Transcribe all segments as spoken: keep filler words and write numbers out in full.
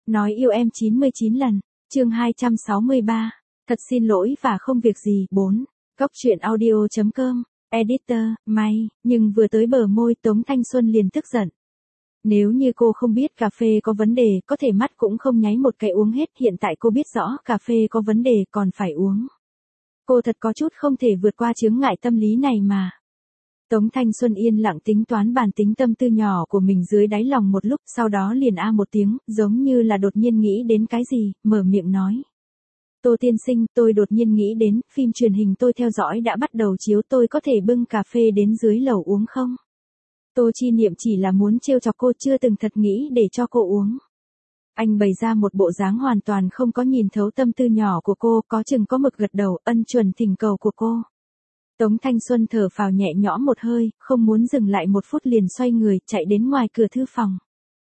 Nói yêu em chín mươi chín lần, chương hai trăm sáu mươi ba. Thật xin lỗi và không việc gì. bốn. Góc truyện audio.com, editor, may, nhưng vừa tới bờ môi Tống Thanh Xuân liền tức giận. Nếu như cô không biết cà phê có vấn đề, có thể mắt cũng không nháy một cái uống hết, hiện tại cô biết rõ cà phê có vấn đề còn phải uống. Cô thật có chút không thể vượt qua chướng ngại tâm lý này mà. Tống Thanh Xuân yên lặng tính toán bản tính tâm tư nhỏ của mình dưới đáy lòng một lúc, sau đó liền a một tiếng, giống như là đột nhiên nghĩ đến cái gì, mở miệng nói. Tô tiên sinh, tôi đột nhiên nghĩ đến, phim truyền hình tôi theo dõi đã bắt đầu chiếu, tôi có thể bưng cà phê đến dưới lầu uống không? Tô Chi Niệm chỉ là muốn trêu chọc cô, chưa từng thật nghĩ để cho cô uống. Anh bày ra một bộ dáng hoàn toàn không có nhìn thấu tâm tư nhỏ của cô, có chừng có mực gật đầu, ân chuẩn thỉnh cầu của cô. Tống Thanh Xuân thở phào nhẹ nhõm một hơi, không muốn dừng lại một phút liền xoay người, chạy đến ngoài cửa thư phòng.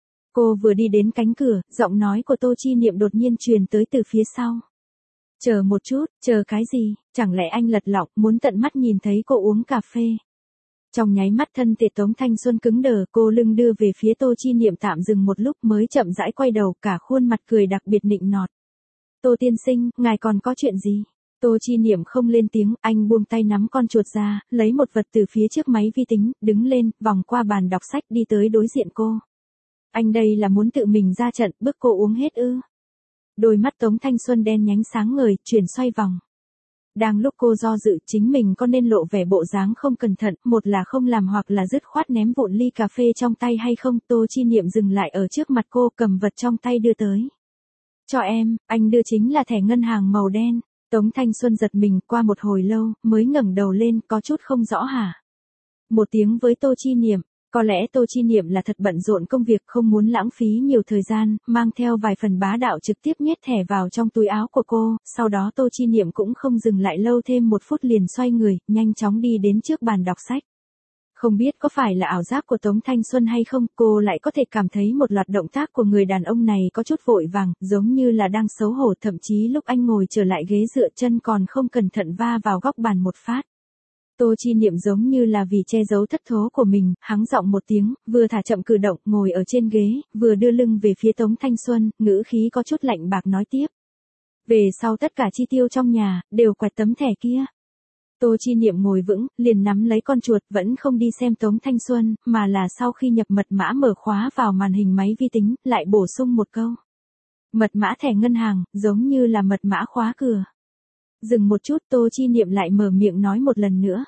Cô vừa đi đến cánh cửa, giọng nói của Tô Chi Niệm đột nhiên truyền tới từ phía sau. Chờ một chút, chờ cái gì, chẳng lẽ anh lật lọng muốn tận mắt nhìn thấy cô uống cà phê? Trong nháy mắt thân thể Tống Thanh Xuân cứng đờ, cô lưng đưa về phía Tô Chi Niệm tạm dừng một lúc mới chậm rãi quay đầu, cả khuôn mặt cười đặc biệt nịnh nọt. Tô tiên sinh, ngài còn có chuyện gì? Tô Chi Niệm không lên tiếng, anh buông tay nắm con chuột ra, lấy một vật từ phía trước máy vi tính, đứng lên, vòng qua bàn đọc sách đi tới đối diện cô. Anh đây là muốn tự mình ra trận, bức cô uống hết ư? Đôi mắt Tống Thanh Xuân đen nhánh sáng ngời, chuyển xoay vòng. Đang lúc cô do dự chính mình có nên lộ vẻ bộ dáng không cẩn thận, một là không làm hoặc là dứt khoát ném vụn ly cà phê trong tay hay không, Tô Chi Niệm dừng lại ở trước mặt cô, cầm vật trong tay đưa tới. Cho em, anh đưa chính là thẻ ngân hàng màu đen. Tống Thanh Xuân giật mình, qua một hồi lâu, mới ngẩng đầu lên, có chút không rõ hả? Một tiếng với Tô Chi Niệm, có lẽ Tô Chi Niệm là thật bận rộn công việc, không muốn lãng phí nhiều thời gian, mang theo vài phần bá đạo trực tiếp nhét thẻ vào trong túi áo của cô, sau đó Tô Chi Niệm cũng không dừng lại lâu thêm một phút liền xoay người, nhanh chóng đi đến trước bàn đọc sách. Không biết có phải là ảo giác của Tống Thanh Xuân hay không, cô lại có thể cảm thấy một loạt động tác của người đàn ông này có chút vội vàng, giống như là đang xấu hổ, thậm chí lúc anh ngồi trở lại ghế dựa chân còn không cẩn thận va vào góc bàn một phát. Tô Chi Niệm giống như là vì che giấu thất thố của mình, hắng giọng một tiếng, vừa thả chậm cử động, ngồi ở trên ghế, vừa đưa lưng về phía Tống Thanh Xuân, ngữ khí có chút lạnh bạc nói tiếp. Về sau tất cả chi tiêu trong nhà, đều quẹt tấm thẻ kia. Tô Chi Niệm ngồi vững, liền nắm lấy con chuột, vẫn không đi xem Tống Thanh Xuân, mà là sau khi nhập mật mã mở khóa vào màn hình máy vi tính, lại bổ sung một câu. Mật mã thẻ ngân hàng, giống như là mật mã khóa cửa. Dừng một chút, Tô Chi Niệm lại mở miệng nói một lần nữa.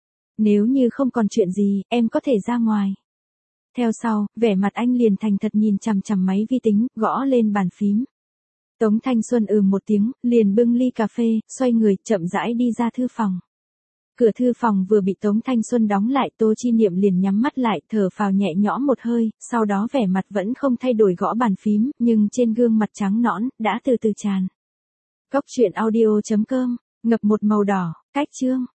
Nếu như không còn chuyện gì, em có thể ra ngoài. Theo sau, vẻ mặt anh liền thành thật nhìn chằm chằm máy vi tính, gõ lên bàn phím. Tống Thanh Xuân ừ một tiếng, liền bưng ly cà phê, xoay người, chậm rãi đi ra thư phòng. Cửa thư phòng vừa bị Tống Thanh Xuân đóng lại, Tô Chi Niệm liền nhắm mắt lại, thở phào nhẹ nhõm một hơi, sau đó vẻ mặt vẫn không thay đổi gõ bàn phím, nhưng trên gương mặt trắng nõn, đã từ từ tràn. Góc truyện audio.com, ngập một màu đỏ, cách chương.